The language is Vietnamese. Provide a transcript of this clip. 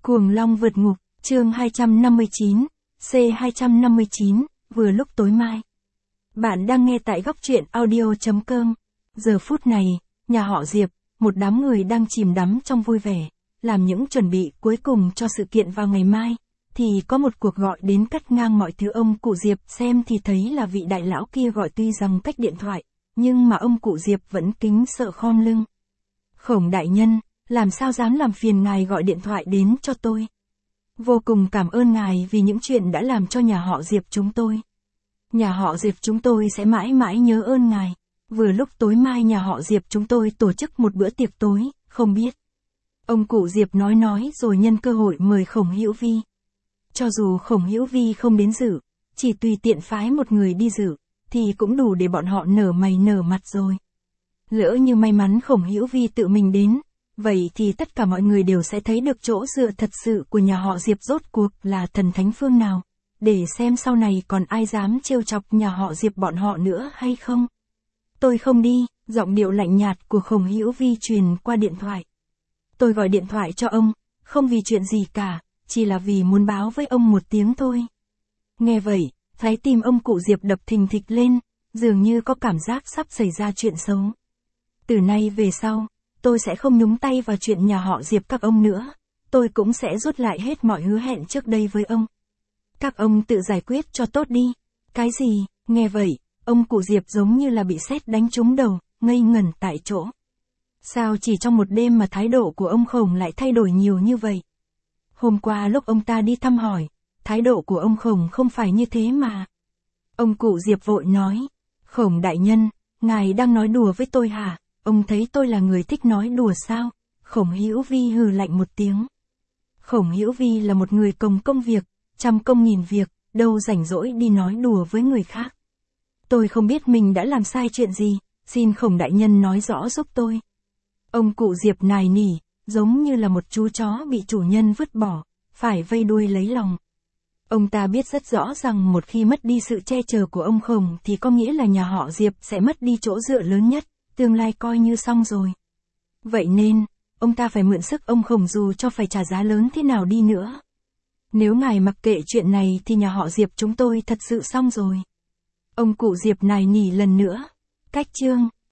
Cuồng long vượt ngục, chương 259, C259, vừa lúc tối mai. Bạn đang nghe tại góc truyện audio.com. Giờ phút này, nhà họ Diệp, một đám người đang chìm đắm trong vui vẻ, làm những chuẩn bị cuối cùng cho sự kiện vào ngày mai, thì có một cuộc gọi đến cắt ngang mọi thứ. Ông cụ Diệp xem thì thấy là vị đại lão kia gọi, tuy rằng cách điện thoại, nhưng mà ông cụ Diệp vẫn kính sợ khom lưng. Khổng đại nhân, làm sao dám làm phiền ngài gọi điện thoại đến cho tôi. Vô cùng cảm ơn ngài vì những chuyện đã làm cho nhà họ Diệp chúng tôi. Nhà họ Diệp chúng tôi sẽ mãi mãi nhớ ơn ngài. Vừa lúc tối mai nhà họ Diệp chúng tôi tổ chức một bữa tiệc tối, không biết. Ông cụ Diệp nói rồi nhân cơ hội mời Khổng Hữu Vi. Cho dù Khổng Hữu Vi không đến dự, chỉ tùy tiện phái một người đi dự, thì cũng đủ để bọn họ nở mày nở mặt rồi. Lỡ như may mắn Khổng Hữu Vi tự mình đến, vậy thì tất cả mọi người đều sẽ thấy được chỗ dựa thật sự của nhà họ Diệp rốt cuộc là thần thánh phương nào, để xem sau này còn ai dám trêu chọc nhà họ Diệp bọn họ nữa hay không. Tôi không đi, giọng điệu lạnh nhạt của Khổng Hữu Vi truyền qua điện thoại. Tôi gọi điện thoại cho ông, không vì chuyện gì cả, chỉ là vì muốn báo với ông một tiếng thôi. Nghe vậy, trái tim ông cụ Diệp đập thình thịch lên, dường như có cảm giác sắp xảy ra chuyện xấu. Từ nay về sau, tôi sẽ không nhúng tay vào chuyện nhà họ Diệp các ông nữa, tôi cũng sẽ rút lại hết mọi hứa hẹn trước đây với ông. Các ông tự giải quyết cho tốt đi. Cái gì? Nghe vậy, ông cụ Diệp giống như là bị sét đánh trúng đầu, ngây ngẩn tại chỗ. Sao chỉ trong một đêm mà thái độ của ông Khổng lại thay đổi nhiều như vậy? Hôm qua lúc ông ta đi thăm hỏi, thái độ của ông Khổng không phải như thế mà. Ông cụ Diệp vội nói, Khổng đại nhân, ngài đang nói đùa với tôi hả? Ông thấy tôi là người thích nói đùa sao? Khổng Hữu Vi hừ lạnh một tiếng. Khổng Hữu Vi là một người cồng công việc, trăm công nghìn việc, đâu rảnh rỗi đi nói đùa với người khác. Tôi không biết mình đã làm sai chuyện gì, xin Khổng đại nhân nói rõ giúp tôi. Ông cụ Diệp nài nỉ, giống như là một chú chó bị chủ nhân vứt bỏ, phải vây đuôi lấy lòng. Ông ta biết rất rõ rằng một khi mất đi sự che chở của ông Khổng thì có nghĩa là nhà họ Diệp sẽ mất đi chỗ dựa lớn nhất, tương lai coi như xong rồi. Vậy nên, ông ta phải mượn sức ông Khổng dù cho phải trả giá lớn thế nào đi nữa. Nếu ngài mặc kệ chuyện này thì nhà họ Diệp chúng tôi thật sự xong rồi. Ông cụ Diệp nài nỉ lần nữa. Cách chương